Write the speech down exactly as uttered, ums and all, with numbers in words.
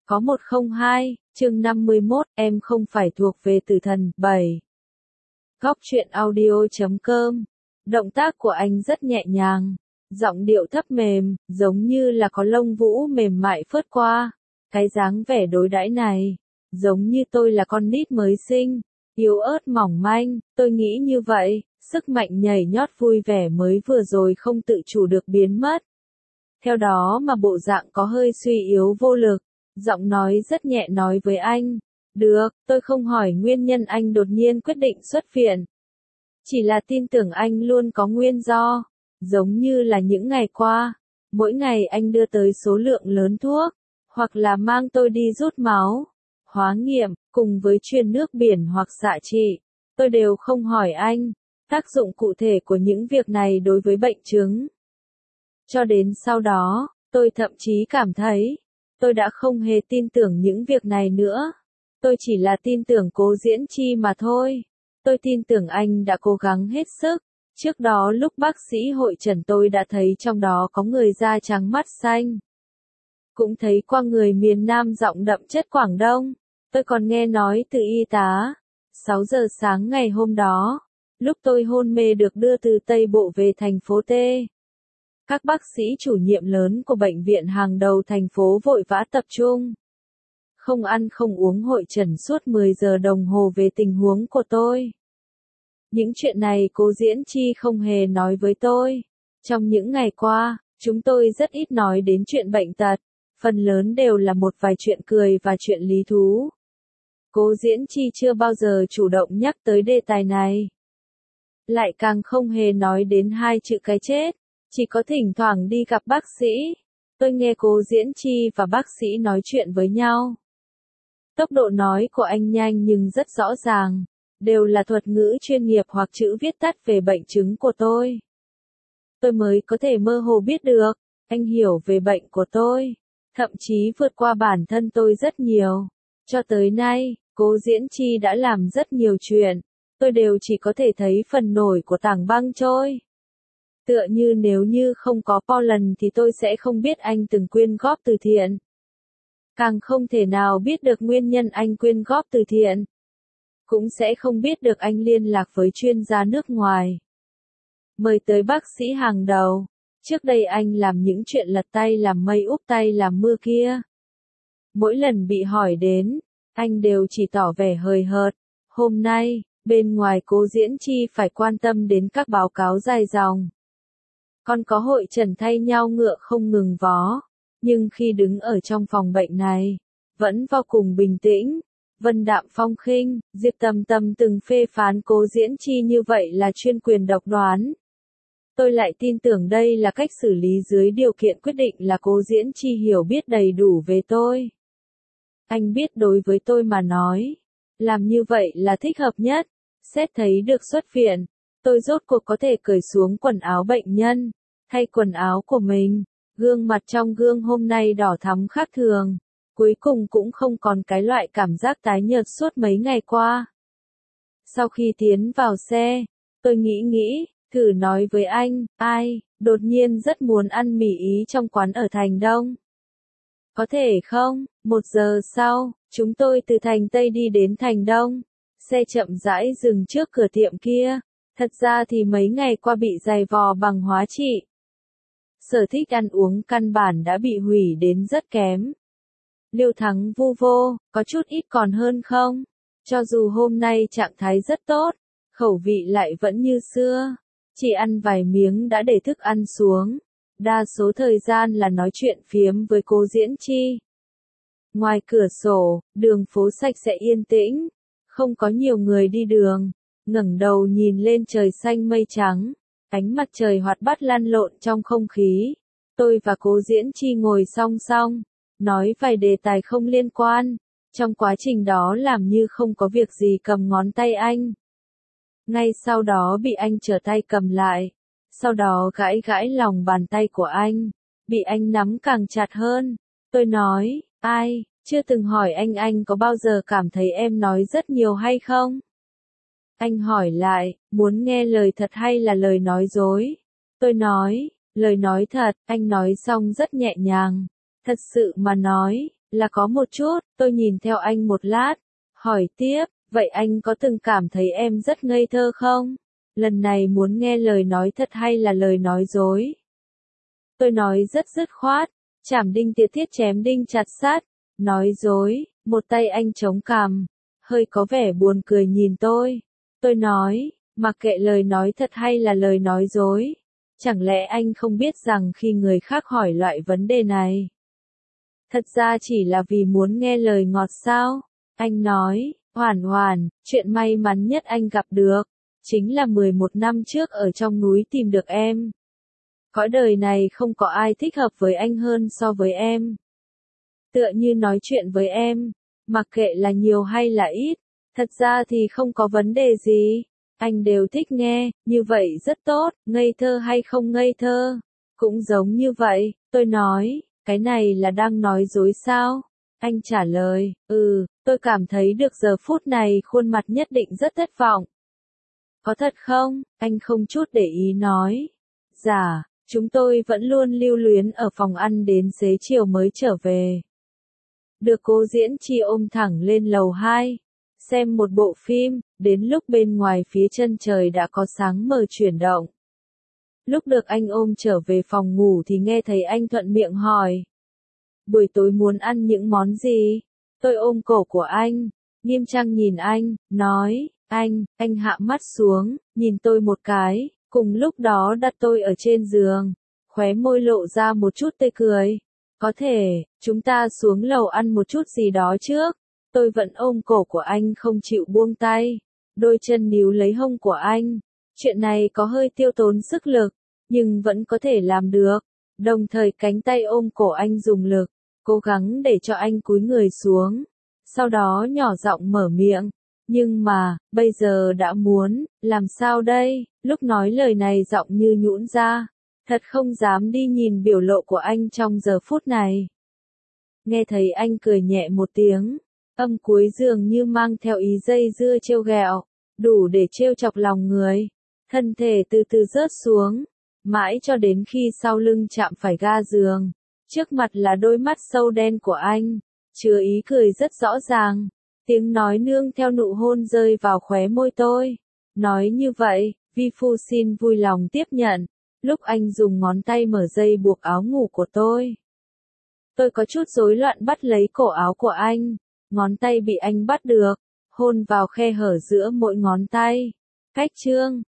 Có một không hai, chương năm mươi mốt, em không phải thuộc về tử thần. bảy. Góc truyện audio chấm com. Động tác của anh rất nhẹ nhàng, giọng điệu thấp mềm, giống như là có lông vũ mềm mại phớt qua. Cái dáng vẻ đối đãi này, giống như tôi là con nít mới sinh, yếu ớt mỏng manh, tôi nghĩ như vậy, sức mạnh nhảy nhót vui vẻ mới vừa rồi không tự chủ được biến mất. Theo đó mà bộ dạng có hơi suy yếu vô lực, giọng nói rất nhẹ nói với anh, được, tôi không hỏi nguyên nhân anh đột nhiên quyết định xuất viện. Chỉ là tin tưởng anh luôn có nguyên do, giống như là những ngày qua, mỗi ngày anh đưa tới số lượng lớn thuốc, hoặc là mang tôi đi rút máu, hóa nghiệm, cùng với truyền nước biển hoặc xạ trị, tôi đều không hỏi anh, tác dụng cụ thể của những việc này đối với bệnh chứng. Cho đến sau đó, tôi thậm chí cảm thấy, tôi đã không hề tin tưởng những việc này nữa. Tôi chỉ là tin tưởng Cố Diễn Chi mà thôi. Tôi tin tưởng anh đã cố gắng hết sức. Trước đó lúc bác sĩ hội trần tôi đã thấy trong đó có người da trắng mắt xanh. Cũng thấy qua người miền Nam giọng đậm chất Quảng Đông. Tôi còn nghe nói từ y tá. sáu giờ sáng ngày hôm đó, lúc tôi hôn mê được đưa từ Tây Bộ về thành phố T. Các bác sĩ chủ nhiệm lớn của bệnh viện hàng đầu thành phố vội vã tập trung. Không ăn không uống hội trần suốt mười giờ đồng hồ về tình huống của tôi. Những chuyện này Cố Diễn Chi không hề nói với tôi. Trong những ngày qua, chúng tôi rất ít nói đến chuyện bệnh tật. Phần lớn đều là một vài chuyện cười và chuyện lý thú. Cố Diễn Chi chưa bao giờ chủ động nhắc tới đề tài này. Lại càng không hề nói đến hai chữ cái chết. Chỉ có thỉnh thoảng đi gặp bác sĩ, tôi nghe Cố Diễn Chi và bác sĩ nói chuyện với nhau. Tốc độ nói của anh nhanh nhưng rất rõ ràng, đều là thuật ngữ chuyên nghiệp hoặc chữ viết tắt về bệnh chứng của tôi. Tôi mới có thể mơ hồ biết được, anh hiểu về bệnh của tôi, thậm chí vượt qua bản thân tôi rất nhiều. Cho tới nay, Cố Diễn Chi đã làm rất nhiều chuyện, tôi đều chỉ có thể thấy phần nổi của tảng băng trôi. Tựa như nếu như không có Poland thì tôi sẽ không biết anh từng quyên góp từ thiện. Càng không thể nào biết được nguyên nhân anh quyên góp từ thiện. Cũng sẽ không biết được anh liên lạc với chuyên gia nước ngoài. Mời tới bác sĩ hàng đầu. Trước đây anh làm những chuyện lật tay làm mây úp tay làm mưa kia. Mỗi lần bị hỏi đến, anh đều chỉ tỏ vẻ hời hợt. Hôm nay, bên ngoài Cố Diễn Chi phải quan tâm đến các báo cáo dài dòng. Còn có hội trần thay nhau ngựa không ngừng vó, nhưng khi đứng ở trong phòng bệnh này, vẫn vô cùng bình tĩnh, vân đạm phong khinh. Diệp Tầm Tầm từng phê phán Cố Diễn Chi như vậy là chuyên quyền độc đoán. Tôi lại tin tưởng đây là cách xử lý dưới điều kiện quyết định là Cố Diễn Chi hiểu biết đầy đủ về tôi. Anh biết đối với tôi mà nói, làm như vậy là thích hợp nhất. Xét thấy được xuất viện, tôi rốt cuộc có thể cởi xuống quần áo bệnh nhân, thay quần áo của mình. Gương mặt trong gương hôm nay đỏ thắm khác thường, cuối cùng cũng không còn cái loại cảm giác tái nhợt suốt mấy ngày qua. Sau khi tiến vào xe, tôi nghĩ nghĩ, thử nói với anh, ai, đột nhiên rất muốn ăn mì Ý trong quán ở Thành Đông. Có thể không? Một giờ sau, chúng tôi từ Thành Tây đi đến Thành Đông. Xe chậm rãi dừng trước cửa tiệm kia. Thật ra thì mấy ngày qua bị dày vò bằng hóa trị. Sở thích ăn uống căn bản đã bị hủy đến rất kém. Liêu Thắng vu vô, có chút ít còn hơn không? Cho dù hôm nay trạng thái rất tốt, khẩu vị lại vẫn như xưa. Chỉ ăn vài miếng đã để thức ăn xuống. Đa số thời gian là nói chuyện phiếm với Cố Diễn Chi. Ngoài cửa sổ, đường phố sạch sẽ yên tĩnh. Không có nhiều người đi đường. Ngẩng đầu nhìn lên trời xanh mây trắng. Ánh mặt trời hoạt bát lăn lộn trong không khí. Tôi và Cố Diễn Chi ngồi song song, nói vài đề tài không liên quan. Trong quá trình đó làm như không có việc gì cầm ngón tay anh. Ngay sau đó bị anh trở tay cầm lại. Sau đó gãi gãi lòng bàn tay của anh. Bị anh nắm càng chặt hơn. Tôi nói, ai, chưa từng hỏi anh anh có bao giờ cảm thấy em nói rất nhiều hay không? Anh hỏi lại, muốn nghe lời thật hay là lời nói dối? Tôi nói, lời nói thật. Anh nói xong rất nhẹ nhàng. Thật sự mà nói, Là có một chút, tôi nhìn theo anh một lát, hỏi tiếp, vậy anh có từng cảm thấy em rất ngây thơ không? Lần này muốn nghe lời nói thật hay là lời nói dối? Tôi nói rất dứt khoát, chảm đinh tiệt thiết chém đinh chặt sắt, nói dối, một tay anh chống cằm, hơi có vẻ buồn cười nhìn tôi. Tôi nói, mặc kệ lời nói thật hay là lời nói dối, chẳng lẽ anh không biết rằng khi người khác hỏi loại vấn đề này, thật ra chỉ là vì muốn nghe lời ngọt sao? Anh nói, Hoàn Hoàn, chuyện may mắn nhất anh gặp được, chính là mười một năm trước ở trong núi tìm được em. Cõi đời này không có ai thích hợp với anh hơn so với em. Tựa như nói chuyện với em, mặc kệ là nhiều hay là ít, thật ra thì không có vấn đề gì. Anh đều thích nghe, như vậy rất tốt, ngây thơ hay không ngây thơ. Cũng giống như vậy, tôi nói, cái này là đang nói dối sao? Anh trả lời, ừ, tôi cảm thấy được giờ phút này khuôn mặt nhất định rất thất vọng. Có thật không? Anh không chút để ý nói. Dạ, chúng tôi vẫn luôn lưu luyến ở phòng ăn đến xế chiều mới trở về. Được Cố Diễn Chi ôm thẳng lên lầu hai, xem một bộ phim, đến lúc bên ngoài phía chân trời đã có sáng mờ chuyển động. Lúc được anh ôm trở về phòng ngủ thì nghe thấy anh thuận miệng hỏi. Buổi tối muốn ăn những món gì? Tôi ôm cổ của anh, nghiêm trang nhìn anh, nói, anh, anh hạ mắt xuống, nhìn tôi một cái, cùng lúc đó đặt tôi ở trên giường, khóe môi lộ ra một chút tươi cười. Có thể, chúng ta xuống lầu ăn một chút gì đó trước. Tôi vẫn ôm cổ của anh không chịu buông tay, đôi chân níu lấy hông của anh. Chuyện này có hơi tiêu tốn sức lực, nhưng vẫn có thể làm được. Đồng thời cánh tay ôm cổ anh dùng lực, cố gắng để cho anh cúi người xuống. Sau đó nhỏ giọng mở miệng. Nhưng mà, bây giờ đã muốn, làm sao đây? Lúc nói lời này giọng như nhũn ra. Thật không dám đi nhìn biểu lộ của anh trong giờ phút này. Nghe thấy anh cười nhẹ một tiếng, âm cuối dường như mang theo ý dây dưa trêu ghẹo, đủ để trêu chọc lòng người. Thân thể từ từ rớt xuống, mãi cho đến khi sau lưng chạm phải ga giường. Trước mặt là đôi mắt sâu đen của anh, chứa ý cười rất rõ ràng. Tiếng nói nương theo nụ hôn rơi vào khóe môi tôi. Nói như vậy, vi phu xin vui lòng tiếp nhận. Lúc anh dùng ngón tay mở dây buộc áo ngủ của tôi, tôi có chút rối loạn bắt lấy cổ áo của anh. Ngón tay bị anh bắt được, hôn vào khe hở giữa mỗi ngón tay. Cách chương